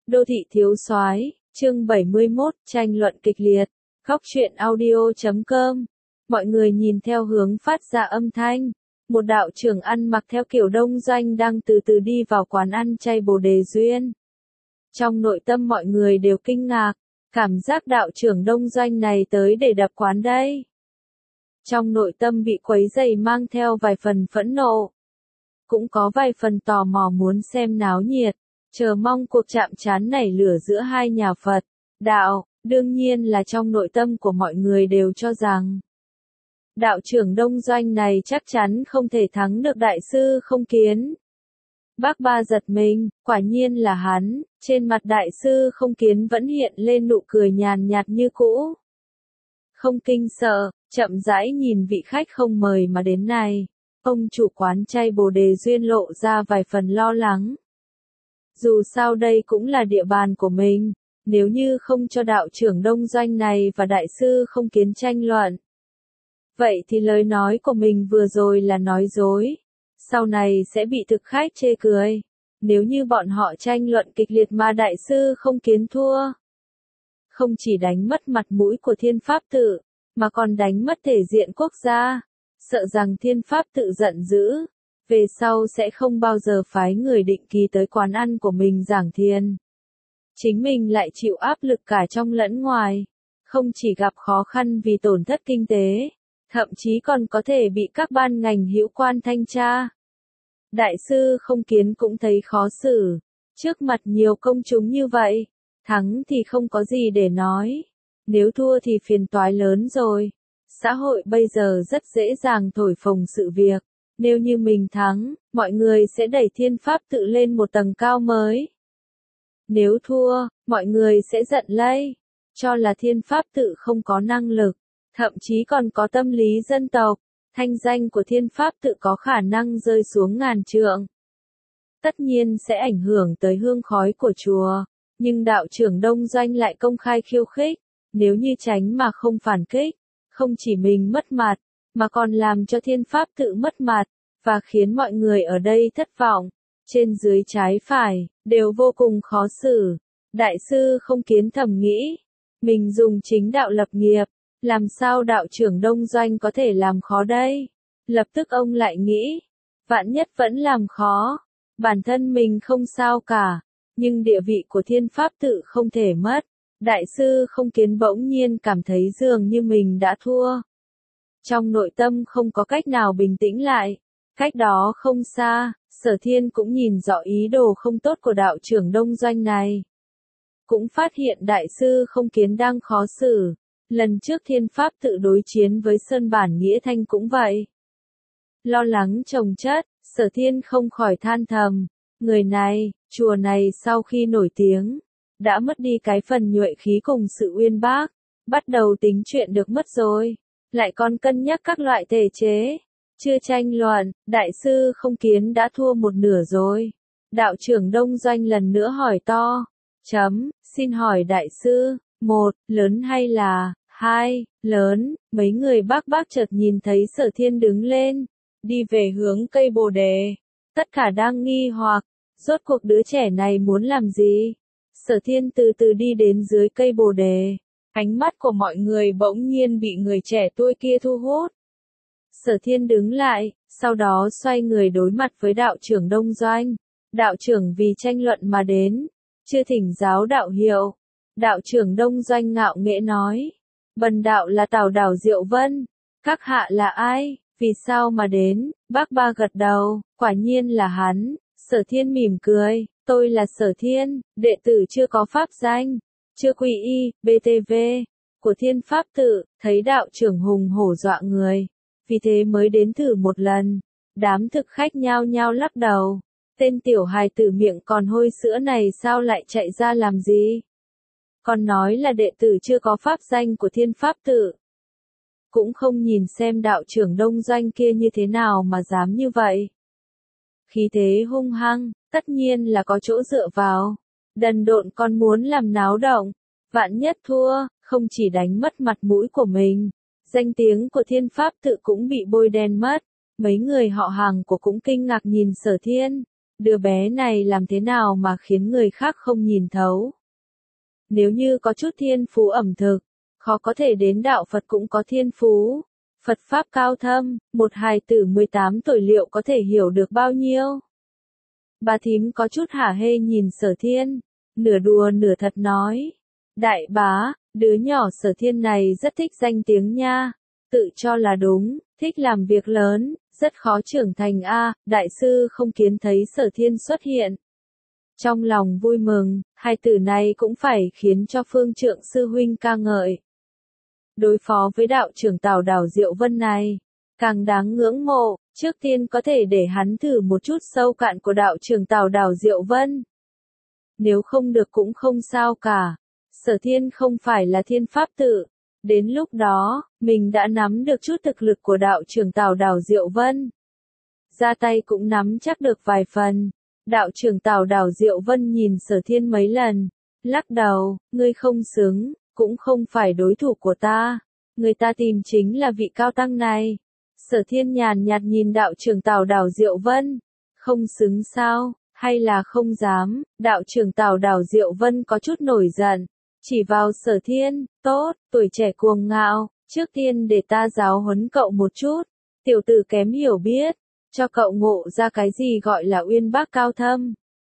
Đô thị thiếu soái, chương 71, tranh luận kịch liệt. Góc truyện audio.com. Mọi người nhìn theo hướng phát ra âm thanh. Một đạo trưởng ăn mặc theo kiểu đông doanh đang từ từ đi vào quán ăn chay Bồ Đề Duyên. Trong nội tâm mọi người đều kinh ngạc, cảm giác đạo trưởng đông doanh này tới để đập quán đây. Trong nội tâm bị quấy rầy mang theo vài phần phẫn nộ. Cũng có vài phần tò mò muốn xem náo nhiệt, chờ mong cuộc chạm trán nảy lửa giữa hai nhà Phật, đạo. Đương nhiên là trong nội tâm của mọi người đều cho rằng đạo trưởng đông doanh này chắc chắn không thể thắng được đại sư Không Kiến. Bác Ba giật mình, quả nhiên là hắn, trên mặt đại sư Không Kiến vẫn hiện lên nụ cười nhàn nhạt như cũ. Không kinh sợ, chậm rãi nhìn vị khách không mời mà đến này, ông chủ quán chay Bồ Đề Duyên lộ ra vài phần lo lắng. Dù sao đây cũng là địa bàn của mình. Nếu như không cho đạo trưởng đông doanh này và đại sư Không Kiến tranh luận, vậy thì lời nói của mình vừa rồi là nói dối, sau này sẽ bị thực khách chê cười. Nếu như bọn họ tranh luận kịch liệt mà đại sư Không Kiến thua, không chỉ đánh mất mặt mũi của Thiên Pháp Tự, mà còn đánh mất thể diện quốc gia, sợ rằng Thiên Pháp Tự giận dữ, về sau sẽ không bao giờ phái người định kỳ tới quán ăn của mình giảng thiền. Chính mình lại chịu áp lực cả trong lẫn ngoài, không chỉ gặp khó khăn vì tổn thất kinh tế, thậm chí còn có thể bị các ban ngành hữu quan thanh tra. Đại sư Không Kiến cũng thấy khó xử, trước mặt nhiều công chúng như vậy, thắng thì không có gì để nói, nếu thua thì phiền toái lớn rồi. Xã hội bây giờ rất dễ dàng thổi phồng sự việc, nếu như mình thắng, mọi người sẽ đẩy Thiên Pháp Tự lên một tầng cao mới. Nếu thua, mọi người sẽ giận lây, cho là Thiên Pháp Tự không có năng lực, thậm chí còn có tâm lý dân tộc, thanh danh của Thiên Pháp Tự có khả năng rơi xuống ngàn trượng. Tất nhiên sẽ ảnh hưởng tới hương khói của chùa, nhưng đạo trưởng đông doanh lại công khai khiêu khích, nếu như tránh mà không phản kích, không chỉ mình mất mặt, mà còn làm cho Thiên Pháp Tự mất mặt, và khiến mọi người ở đây thất vọng. Trên dưới trái phải, đều vô cùng khó xử. Đại sư Không Kiến thầm nghĩ, mình dùng chính đạo lập nghiệp, làm sao đạo trưởng đông doanh có thể làm khó đây? Lập tức ông lại nghĩ, vạn nhất vẫn làm khó, bản thân mình không sao cả, nhưng địa vị của Thiên Pháp Tự không thể mất. Đại sư Không Kiến bỗng nhiên cảm thấy dường như mình đã thua. Trong nội tâm không có cách nào bình tĩnh lại. Cách đó không xa, Sở Thiên cũng nhìn rõ ý đồ không tốt của đạo trưởng đông doanh này. Cũng phát hiện đại sư Không Kiến đang khó xử. Lần trước Thiên Pháp Tự đối chiến với Sơn Bản Nghĩa Thanh cũng vậy. Lo lắng chồng chất, Sở Thiên không khỏi than thầm. Người này, chùa này sau khi nổi tiếng, đã mất đi cái phần nhuệ khí cùng sự uyên bác. Bắt đầu tính chuyện được mất rồi. Lại còn cân nhắc các loại thể chế. Chưa tranh luận, đại sư Không Kiến đã thua một nửa rồi. Đạo trưởng đông doanh lần nữa hỏi to. Xin hỏi đại sư, 1, lớn hay là 2, lớn? Mấy người bác chợt nhìn thấy Sở Thiên đứng lên, đi về hướng cây Bồ Đề. Tất cả đang nghi hoặc, rốt cuộc đứa trẻ này muốn làm gì? Sở Thiên từ từ đi đến dưới cây Bồ Đề. Ánh mắt của mọi người bỗng nhiên bị người trẻ tuổi kia thu hút. Sở Thiên đứng lại, sau đó xoay người đối mặt với đạo trưởng đông doanh. Đạo trưởng vì tranh luận mà đến, chưa thỉnh giáo đạo hiệu. Đạo trưởng đông doanh ngạo nghễ nói, bần đạo là Tào Đảo Diệu Vân. Các hạ là ai, vì sao mà đến? Bác Ba gật đầu, quả nhiên là hắn. Sở Thiên mỉm cười, tôi là Sở Thiên, đệ tử chưa có pháp danh, chưa quy y, BTV, của Thiên Pháp Tự. Thấy đạo trưởng hùng hổ dọa người, vì thế mới đến thử một lần. Đám thực khách nhao nhao lắc đầu. Tên tiểu hài tử miệng còn hôi sữa này sao lại chạy ra làm gì? Còn nói là đệ tử chưa có pháp danh của Thiên Pháp Tự. Cũng không nhìn xem đạo trưởng đông doanh kia như thế nào mà dám như vậy. Khí thế hung hăng, tất nhiên là có chỗ dựa vào. Đần độn còn muốn làm náo động. Vạn nhất thua, không chỉ đánh mất mặt mũi của mình, danh tiếng của Thiên Pháp Tự cũng bị bôi đen mất. Mấy người họ hàng của cũng kinh ngạc nhìn Sở Thiên. Đứa bé này làm thế nào mà khiến người khác không nhìn thấu. Nếu như có chút thiên phú ẩm thực, khó có thể đến đạo Phật cũng có thiên phú. Phật Pháp cao thâm, một hài tử 18 tuổi liệu có thể hiểu được bao nhiêu? Bà thím có chút hả hê nhìn Sở Thiên, nửa đùa nửa thật nói. Đại bá, đứa nhỏ Sở Thiên này rất thích danh tiếng nha, tự cho là đúng, thích làm việc lớn, rất khó trưởng thành a. Đại sư không kiến thấy Sở Thiên xuất hiện. Trong lòng vui mừng, hai tử này cũng phải khiến cho Phương Trượng sư huynh ca ngợi. Đối phó với đạo trưởng Tào Đảo Diệu Vân này, càng đáng ngưỡng mộ, trước tiên có thể để hắn thử một chút sâu cạn của đạo trưởng Tào Đảo Diệu Vân. Nếu không được cũng không sao cả, Sở Thiên không phải là thiên pháp tự, đến lúc đó, mình đã nắm được chút thực lực của đạo trưởng Tào Đảo Diệu Vân. Ra tay cũng nắm chắc được vài phần. Đạo trưởng Tào Đảo Diệu Vân nhìn Sở Thiên mấy lần, lắc đầu, ngươi không xứng, cũng không phải đối thủ của ta. Người ta tìm chính là vị cao tăng này. Sở Thiên nhàn nhạt nhìn đạo trưởng Tào Đảo Diệu Vân. Không xứng sao, hay là không dám, đạo trưởng Tào Đảo Diệu Vân có chút nổi giận. Chỉ vào Sở Thiên, tốt, tuổi trẻ cuồng ngạo, trước tiên để ta giáo huấn cậu một chút. Tiểu tử kém hiểu biết, cho cậu ngộ ra cái gì gọi là uyên bác cao thâm.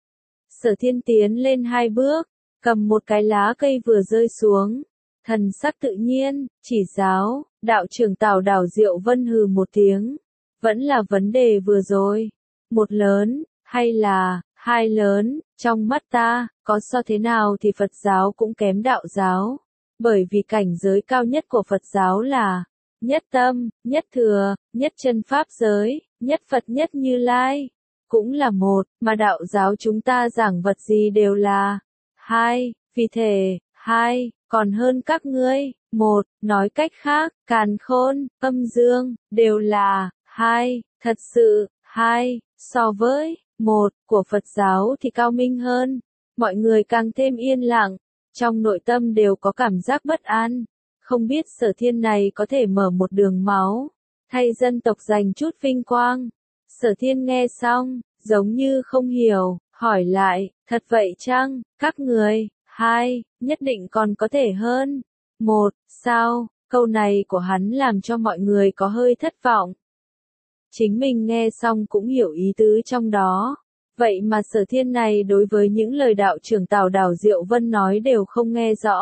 Sở Thiên tiến lên 2 bước, cầm một cái lá cây vừa rơi xuống, thần sắc tự nhiên, chỉ giáo, đạo trưởng Tào Đảo Diệu Vân hừ một tiếng, vẫn là vấn đề vừa rồi, một lớn, hay là, hai lớn, trong mắt ta, có so thế nào thì Phật giáo cũng kém đạo giáo, bởi vì cảnh giới cao nhất của Phật giáo là nhất tâm, nhất thừa, nhất chân pháp giới, nhất Phật nhất Như Lai, cũng là một, mà đạo giáo chúng ta giảng vật gì đều là hai, vì thể, hai, còn hơn các ngươi, một, nói cách khác, càn khôn, âm dương, đều là hai, thật sự, hai, so với một, của Phật giáo thì cao minh hơn, mọi người càng thêm yên lặng, trong nội tâm đều có cảm giác bất an. Không biết Sở Thiên này có thể mở một đường máu, thay dân tộc giành chút vinh quang. Sở Thiên nghe xong, giống như không hiểu, hỏi lại, thật vậy chăng, các người, hai, nhất định còn có thể hơn. Một, sao, câu này của hắn làm cho mọi người có hơi thất vọng. Chính mình nghe xong cũng hiểu ý tứ trong đó. Vậy mà Sở Thiên này đối với những lời đạo trưởng Tào Đảo Diệu Vân nói đều không nghe rõ.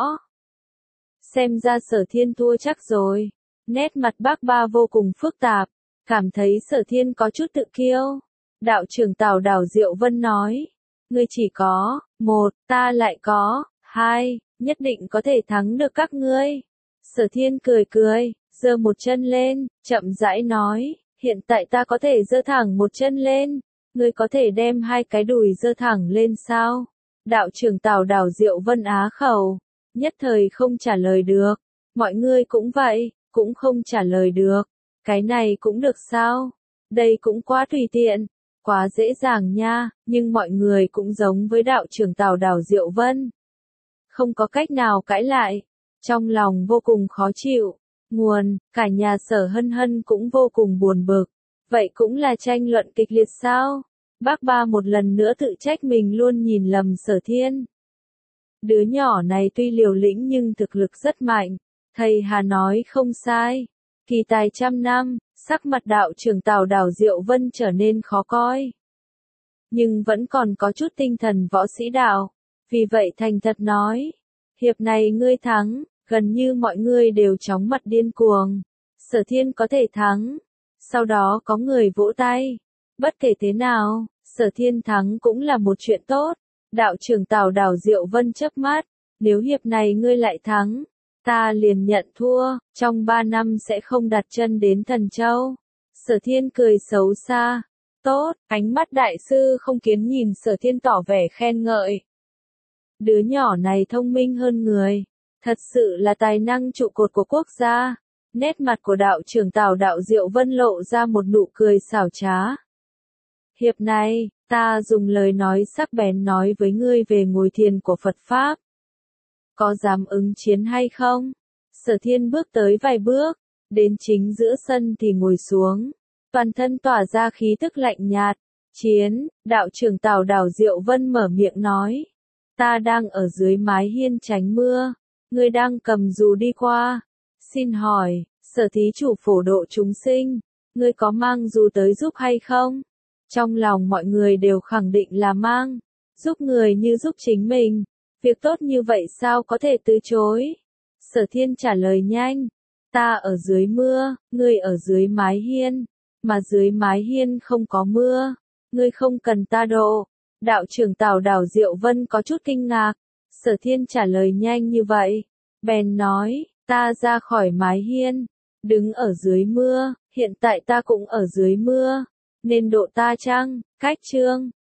Xem ra Sở Thiên thua chắc rồi. Nét mặt bác ba vô cùng phức tạp, cảm thấy Sở Thiên có chút tự kiêu. Đạo trưởng Tào Đảo Diệu Vân nói, ngươi chỉ có, một, ta lại có, hai, nhất định có thể thắng được các ngươi. Sở Thiên cười cười, giơ một chân lên, chậm rãi nói, hiện tại ta có thể giơ thẳng một chân lên, ngươi có thể đem hai cái đùi giơ thẳng lên sao? Đạo trưởng Tào Đảo Diệu Vân á khẩu, nhất thời không trả lời được, mọi người cũng vậy, cũng không trả lời được, cái này cũng được sao? Đây cũng quá tùy tiện, quá dễ dàng nha, nhưng mọi người cũng giống với đạo trưởng Tào Đảo Diệu Vân. Không có cách nào cãi lại, trong lòng vô cùng khó chịu, nguồn, cả nhà Sở Hân Hân cũng vô cùng buồn bực, vậy cũng là tranh luận kịch liệt sao? Bác ba một lần nữa tự trách mình luôn nhìn lầm Sở Thiên. Đứa nhỏ này tuy liều lĩnh nhưng thực lực rất mạnh, thầy Hà nói không sai, kỳ tài trăm năm, sắc mặt đạo trưởng Tào Đảo Diệu Vân trở nên khó coi. Nhưng vẫn còn có chút tinh thần võ sĩ đạo, vì vậy thành thật nói, hiệp này ngươi thắng, gần như mọi người đều chóng mặt điên cuồng, Sở Thiên có thể thắng, sau đó có người vỗ tay, bất kể thế nào, Sở Thiên thắng cũng là một chuyện tốt, đạo trưởng Tào Đảo Diệu Vân chớp mắt, nếu hiệp này ngươi lại thắng, ta liền nhận thua, trong 3 năm sẽ không đặt chân đến Thần Châu. Sở Thiên cười xấu xa, tốt, ánh mắt đại sư không kiến nhìn Sở Thiên tỏ vẻ khen ngợi. Đứa nhỏ này thông minh hơn người, thật sự là tài năng trụ cột của quốc gia. Nét mặt của đạo trưởng Tào Đảo Diệu Vân lộ ra một nụ cười xảo trá. Hiệp này, ta dùng lời nói sắc bén nói với ngươi về ngồi thiền của Phật Pháp. Có dám ứng chiến hay không? Sở Thiên bước tới vài bước, đến chính giữa sân thì ngồi xuống. Toàn thân tỏa ra khí tức lạnh nhạt, chiến, đạo trưởng Tào Đào Diệu Vân mở miệng nói. Ta đang ở dưới mái hiên tránh mưa, ngươi đang cầm dù đi qua. Xin hỏi, Sở thí chủ phổ độ chúng sinh, ngươi có mang dù tới giúp hay không? Trong lòng mọi người đều khẳng định là mang, giúp người như giúp chính mình, việc tốt như vậy sao có thể từ chối? Sở Thiên trả lời nhanh, ta ở dưới mưa, ngươi ở dưới mái hiên, mà dưới mái hiên không có mưa, ngươi không cần ta độ. Đạo trưởng Tào Đào Diệu Vân có chút kinh ngạc, Sở Thiên trả lời nhanh như vậy, bèn nói, ta ra khỏi mái hiên, đứng ở dưới mưa, hiện tại ta cũng ở dưới mưa, nên độ ta chăng? Cách chương